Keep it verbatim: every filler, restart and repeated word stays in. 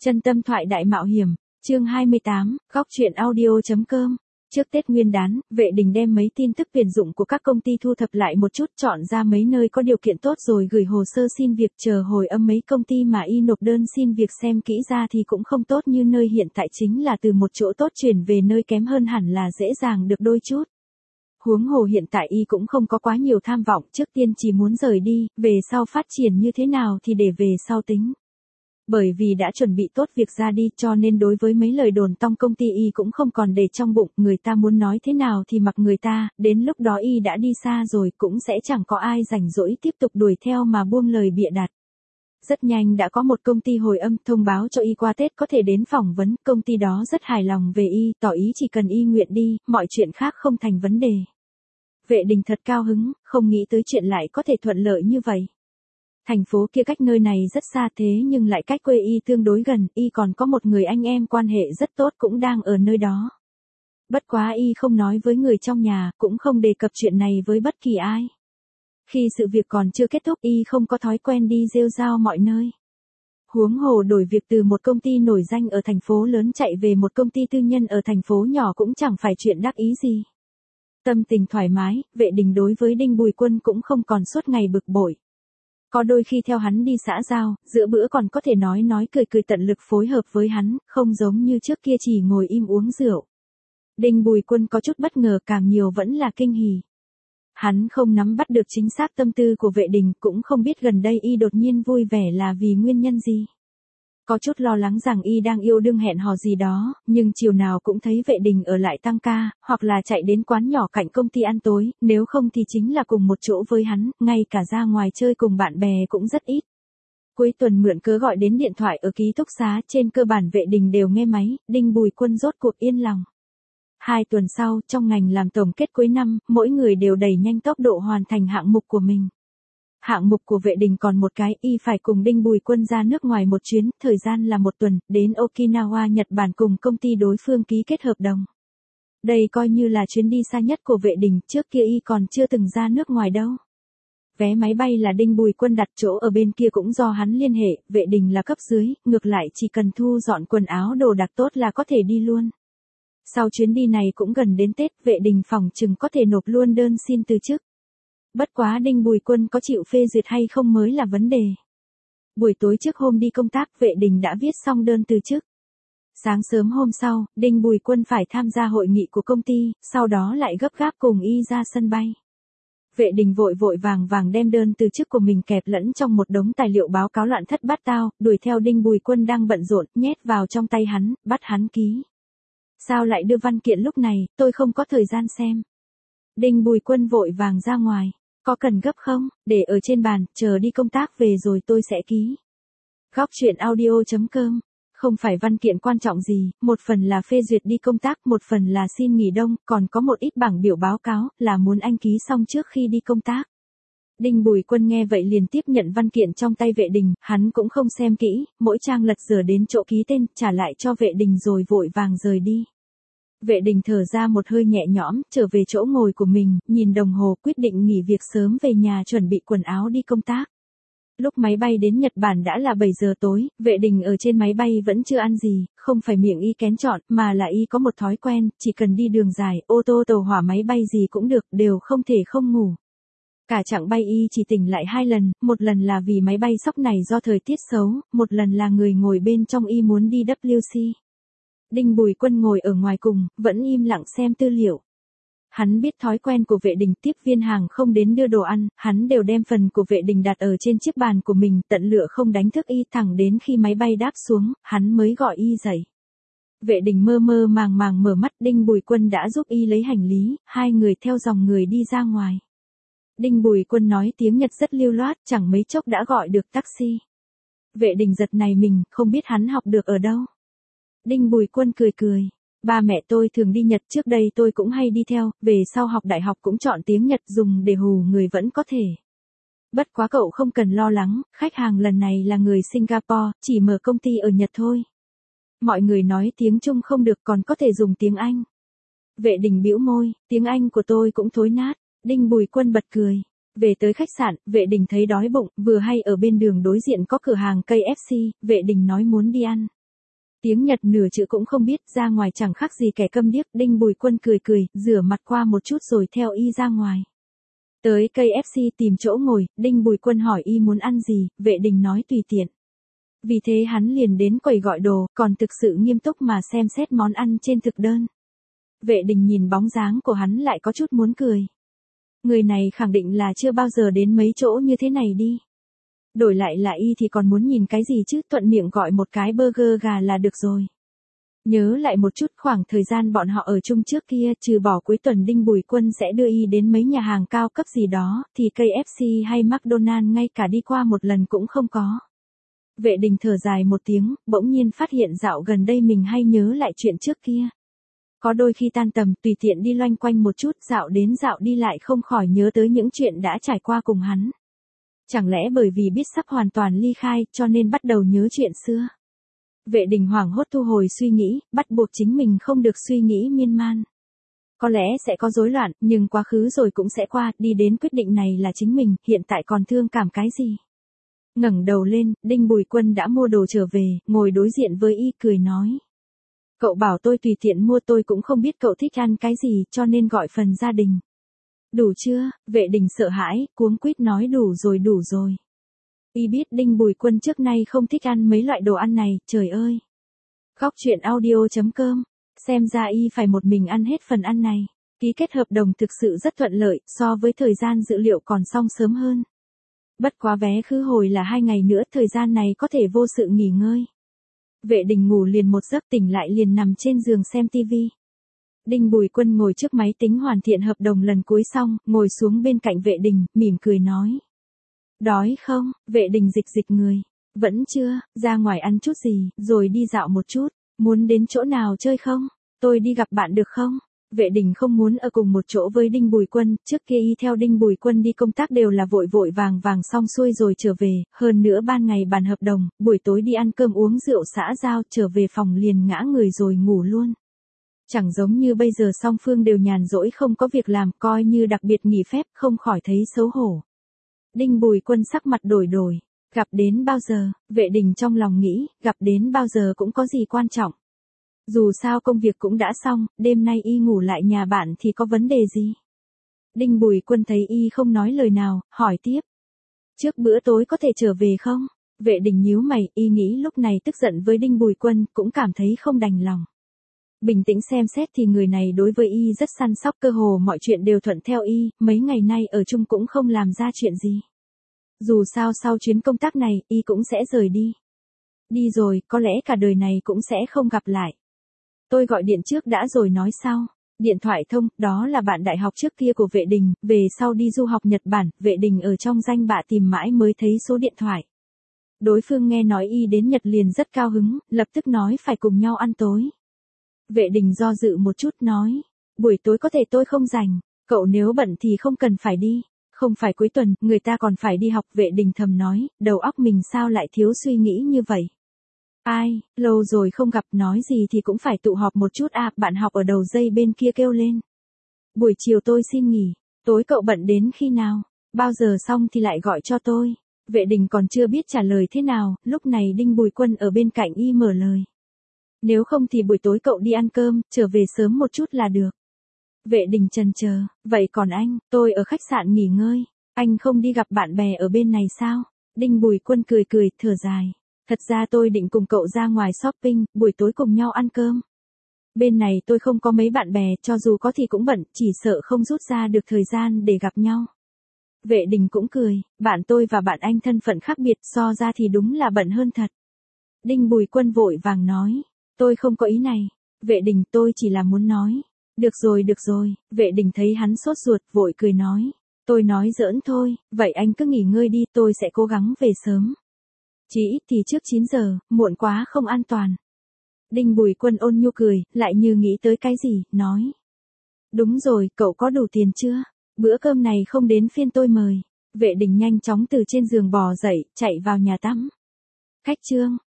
Chân tâm thoại đại mạo hiểm, chương hai mươi tám, góc truyện audio.com. Trước Tết Nguyên đán, Vệ Đình đem mấy tin tức tuyển dụng của các công ty thu thập lại một chút, chọn ra mấy nơi có điều kiện tốt rồi gửi hồ sơ xin việc, chờ hồi âm mấy công ty mà y nộp đơn xin việc xem kỹ ra thì cũng không tốt như nơi hiện tại, chính là từ một chỗ tốt chuyển về nơi kém hơn hẳn là dễ dàng được đôi chút. Huống hồ hiện tại y cũng không có quá nhiều tham vọng, trước tiên chỉ muốn rời đi, về sau phát triển như thế nào thì để về sau tính. Bởi vì đã chuẩn bị tốt việc ra đi, cho nên đối với mấy lời đồn tong công ty y cũng không còn để trong bụng, người ta muốn nói thế nào thì mặc người ta, đến lúc đó y đã đi xa rồi cũng sẽ chẳng có ai rảnh rỗi tiếp tục đuổi theo mà buông lời bịa đặt. Rất nhanh đã có một công ty hồi âm thông báo cho y qua Tết có thể đến phỏng vấn, công ty đó rất hài lòng về y, tỏ ý chỉ cần y nguyện đi, mọi chuyện khác không thành vấn đề. Vệ Đình thật cao hứng, không nghĩ tới chuyện lại có thể thuận lợi như vậy. Thành phố kia cách nơi này rất xa thế nhưng lại cách quê y tương đối gần, y còn có một người anh em quan hệ rất tốt cũng đang ở nơi đó. Bất quá y không nói với người trong nhà, cũng không đề cập chuyện này với bất kỳ ai. Khi sự việc còn chưa kết thúc y không có thói quen đi rêu rao mọi nơi. Huống hồ đổi việc từ một công ty nổi danh ở thành phố lớn chạy về một công ty tư nhân ở thành phố nhỏ cũng chẳng phải chuyện đắc ý gì. Tâm tình thoải mái, Vệ Đình đối với Đinh Bùi Quân cũng không còn suốt ngày bực bội. Có đôi khi theo hắn đi xã giao, giữa bữa còn có thể nói nói cười cười tận lực phối hợp với hắn, không giống như trước kia chỉ ngồi im uống rượu. Đinh Bùi Quân có chút bất ngờ, càng nhiều vẫn là kinh hỉ. Hắn không nắm bắt được chính xác tâm tư của Vệ Đình, cũng không biết gần đây y đột nhiên vui vẻ là vì nguyên nhân gì. Có chút lo lắng rằng y đang yêu đương hẹn hò gì đó, nhưng chiều nào cũng thấy Vệ Đình ở lại tăng ca, hoặc là chạy đến quán nhỏ cạnh công ty ăn tối, nếu không thì chính là cùng một chỗ với hắn, ngay cả ra ngoài chơi cùng bạn bè cũng rất ít. Cuối tuần mượn cớ gọi đến điện thoại ở ký túc xá, trên cơ bản Vệ Đình đều nghe máy, Đinh Bùi Quân rốt cuộc yên lòng. Hai tuần sau, trong ngành làm tổng kết cuối năm, mỗi người đều đẩy nhanh tốc độ hoàn thành hạng mục của mình. Hạng mục của Vệ Đình còn một cái, y phải cùng Đinh Bùi Quân ra nước ngoài một chuyến, thời gian là một tuần, đến Okinawa Nhật Bản cùng công ty đối phương ký kết hợp đồng. Đây coi như là chuyến đi xa nhất của Vệ Đình, trước kia y còn chưa từng ra nước ngoài đâu. Vé máy bay là Đinh Bùi Quân đặt, chỗ ở bên kia cũng do hắn liên hệ, Vệ Đình là cấp dưới, ngược lại chỉ cần thu dọn quần áo đồ đạc tốt là có thể đi luôn. Sau chuyến đi này cũng gần đến Tết, Vệ Đình phỏng chừng có thể nộp luôn đơn xin từ chức. Bất quá Đinh Bùi Quân có chịu phê duyệt hay không mới là vấn đề. Buổi tối trước hôm đi công tác, Vệ Đình đã viết xong đơn từ chức. Sáng sớm hôm sau, Đinh Bùi Quân phải tham gia hội nghị của công ty, sau đó lại gấp gáp cùng y ra sân bay. Vệ Đình vội vội vàng vàng đem đơn từ chức của mình kẹp lẫn trong một đống tài liệu báo cáo loạn thất bát tao, đuổi theo Đinh Bùi Quân đang bận rộn, nhét vào trong tay hắn, bắt hắn ký. Sao lại đưa văn kiện lúc này, tôi không có thời gian xem. Đinh Bùi Quân vội vàng ra ngoài. Có cần gấp không, để ở trên bàn, chờ đi công tác về rồi tôi sẽ ký. Góc truyện audio.com. Không phải văn kiện quan trọng gì, một phần là phê duyệt đi công tác, một phần là xin nghỉ đông, còn có một ít bảng biểu báo cáo, là muốn anh ký xong trước khi đi công tác. Đinh Bùi Quân nghe vậy liền tiếp nhận văn kiện trong tay Vệ Đình, hắn cũng không xem kỹ, mỗi trang lật dở đến chỗ ký tên, trả lại cho Vệ Đình rồi vội vàng rời đi. Vệ Đình thở ra một hơi nhẹ nhõm, trở về chỗ ngồi của mình, nhìn đồng hồ quyết định nghỉ việc sớm về nhà chuẩn bị quần áo đi công tác. Lúc máy bay đến Nhật Bản đã là bảy giờ tối, Vệ Đình ở trên máy bay vẫn chưa ăn gì, không phải miệng y kén chọn, mà là y có một thói quen, chỉ cần đi đường dài, ô tô tàu hỏa máy bay gì cũng được, đều không thể không ngủ. Cả chặng bay y chỉ tỉnh lại hai lần, một lần là vì máy bay sóc này do thời tiết xấu, một lần là người ngồi bên trong y muốn đi vê kép xê. Đinh Bùi Quân ngồi ở ngoài cùng, vẫn im lặng xem tư liệu. Hắn biết thói quen của Vệ Đình, tiếp viên hàng không đến đưa đồ ăn, hắn đều đem phần của Vệ Đình đặt ở trên chiếc bàn của mình, tận lựa không đánh thức y, thẳng đến khi máy bay đáp xuống, hắn mới gọi y dậy. Vệ Đình mơ mơ màng màng mở mắt, Đinh Bùi Quân đã giúp y lấy hành lý, hai người theo dòng người đi ra ngoài. Đinh Bùi Quân nói tiếng Nhật rất lưu loát, chẳng mấy chốc đã gọi được taxi. Vệ Đình giật này mình, không biết hắn học được ở đâu. Đinh Bùi Quân cười cười. Ba mẹ tôi thường đi Nhật, trước đây tôi cũng hay đi theo, về sau học đại học cũng chọn tiếng Nhật dùng để hù người vẫn có thể. Bất quá cậu không cần lo lắng, khách hàng lần này là người Singapore, chỉ mở công ty ở Nhật thôi. Mọi người nói tiếng Trung không được, còn có thể dùng tiếng Anh. Vệ Đình bĩu môi, tiếng Anh của tôi cũng thối nát. Đinh Bùi Quân bật cười. Về tới khách sạn, Vệ Đình thấy đói bụng, vừa hay ở bên đường đối diện có cửa hàng ca ép xê, Vệ Đình nói muốn đi ăn. Tiếng Nhật nửa chữ cũng không biết, ra ngoài chẳng khác gì kẻ câm điếc. Đinh Bùi Quân cười cười, rửa mặt qua một chút rồi theo y ra ngoài. Tới ca ép xê tìm chỗ ngồi, Đinh Bùi Quân hỏi y muốn ăn gì, Vệ Đình nói tùy tiện. Vì thế hắn liền đến quầy gọi đồ, còn thực sự nghiêm túc mà xem xét món ăn trên thực đơn. Vệ Đình nhìn bóng dáng của hắn lại có chút muốn cười. Người này khẳng định là chưa bao giờ đến mấy chỗ như thế này đi. Đổi lại là y thì còn muốn nhìn cái gì chứ, thuận miệng gọi một cái burger gà là được rồi. Nhớ lại một chút khoảng thời gian bọn họ ở chung trước kia, trừ bỏ cuối tuần Đinh Bùi Quân sẽ đưa y đến mấy nhà hàng cao cấp gì đó, thì ca ép xê hay McDonald's ngay cả đi qua một lần cũng không có. Vệ Đình thở dài một tiếng, bỗng nhiên phát hiện dạo gần đây mình hay nhớ lại chuyện trước kia. Có đôi khi tan tầm tùy tiện đi loanh quanh một chút, dạo đến dạo đi lại không khỏi nhớ tới những chuyện đã trải qua cùng hắn. Chẳng lẽ bởi vì biết sắp hoàn toàn ly khai cho nên bắt đầu nhớ chuyện xưa? Vệ Đình hoảng hốt thu hồi suy nghĩ, bắt buộc chính mình không được suy nghĩ miên man. Có lẽ sẽ có rối loạn, nhưng quá khứ rồi cũng sẽ qua, đi đến quyết định này là chính mình, hiện tại còn thương cảm cái gì? Ngẩng đầu lên, Đinh Bùi Quân đã mua đồ trở về, ngồi đối diện với y cười nói. Cậu bảo tôi tùy tiện mua, tôi cũng không biết cậu thích ăn cái gì cho nên gọi phần gia đình. Đủ chưa? Vệ Đình sợ hãi, cuống quýt nói đủ rồi đủ rồi. Y biết Đinh Bùi Quân trước nay không thích ăn mấy loại đồ ăn này, trời ơi. Góc truyện audio chấm com, xem ra y phải một mình ăn hết phần ăn này. Ký kết hợp đồng thực sự rất thuận lợi, so với thời gian dự liệu còn xong sớm hơn. Bất quá vé khứ hồi là hai ngày nữa, thời gian này có thể vô sự nghỉ ngơi. Vệ Đình ngủ liền một giấc, tỉnh lại liền nằm trên giường xem tivi. Đinh Bùi Quân ngồi trước máy tính hoàn thiện hợp đồng lần cuối xong, ngồi xuống bên cạnh Vệ Đình, mỉm cười nói. Đói không? Vệ Đình dịch dịch người. Vẫn chưa, ra ngoài ăn chút gì, rồi đi dạo một chút. Muốn đến chỗ nào chơi không? Tôi đi gặp bạn được không? Vệ Đình không muốn ở cùng một chỗ với Đinh Bùi Quân, trước kia y theo Đinh Bùi Quân đi công tác đều là vội vội vàng vàng xong xuôi rồi trở về, hơn nữa ban ngày bàn hợp đồng, buổi tối đi ăn cơm uống rượu xã giao, trở về phòng liền ngã người rồi ngủ luôn. Chẳng giống như bây giờ song phương đều nhàn rỗi không có việc làm, coi như đặc biệt nghỉ phép, không khỏi thấy xấu hổ. Đinh Bùi Quân sắc mặt đổi đổi, gặp đến bao giờ? Vệ Đình trong lòng nghĩ, gặp đến bao giờ cũng có gì quan trọng. Dù sao công việc cũng đã xong, đêm nay y ngủ lại nhà bạn thì có vấn đề gì? Đinh Bùi Quân thấy y không nói lời nào, hỏi tiếp. Trước bữa tối có thể trở về không? Vệ Đình nhíu mày, y nghĩ lúc này tức giận với Đinh Bùi Quân, cũng cảm thấy không đành lòng. Bình tĩnh xem xét thì người này đối với y rất săn sóc, cơ hồ mọi chuyện đều thuận theo y, mấy ngày nay ở chung cũng không làm ra chuyện gì. Dù sao sau chuyến công tác này, y cũng sẽ rời đi. Đi rồi, có lẽ cả đời này cũng sẽ không gặp lại. Tôi gọi điện trước đã rồi nói sau. Điện thoại thông, đó là bạn đại học trước kia của Vệ Đình, về sau đi du học Nhật Bản, Vệ Đình ở trong danh bạ tìm mãi mới thấy số điện thoại. Đối phương nghe nói y đến Nhật liền rất cao hứng, lập tức nói phải cùng nhau ăn tối. Vệ Đình do dự một chút nói, buổi tối có thể tôi không rảnh, cậu nếu bận thì không cần phải đi, không phải cuối tuần, người ta còn phải đi học. Vệ Đình thầm nói, đầu óc mình sao lại thiếu suy nghĩ như vậy. Ai, lâu rồi không gặp, nói gì thì cũng phải tụ họp một chút à, bạn học ở đầu dây bên kia kêu lên. Buổi chiều tôi xin nghỉ, tối cậu bận đến khi nào, bao giờ xong thì lại gọi cho tôi. Vệ Đình còn chưa biết trả lời thế nào, lúc này Đinh Bùi Quân ở bên cạnh y mở lời. Nếu không thì buổi tối cậu đi ăn cơm, trở về sớm một chút là được. Vệ Đình chần chờ, vậy còn anh, tôi ở khách sạn nghỉ ngơi, anh không đi gặp bạn bè ở bên này sao? Đinh Bùi Quân cười cười, thở dài. Thật ra tôi định cùng cậu ra ngoài shopping, buổi tối cùng nhau ăn cơm. Bên này tôi không có mấy bạn bè, cho dù có thì cũng bận, chỉ sợ không rút ra được thời gian để gặp nhau. Vệ Đình cũng cười, bạn tôi và bạn anh thân phận khác biệt, so ra thì đúng là bận hơn thật. Đinh Bùi Quân vội vàng nói, tôi không có ý này. Vệ Đình, tôi chỉ là muốn nói. Được rồi được rồi, Vệ Đình thấy hắn sốt ruột, vội cười nói. Tôi nói giỡn thôi, vậy anh cứ nghỉ ngơi đi, tôi sẽ cố gắng về sớm. Chỉ ít thì trước chín giờ, muộn quá không an toàn. Đinh Bùi Quân ôn nhu cười, lại như nghĩ tới cái gì, nói. Đúng rồi, cậu có đủ tiền chưa? Bữa cơm này không đến phiên tôi mời. Vệ Đình nhanh chóng từ trên giường bò dậy, chạy vào nhà tắm. Khách trương,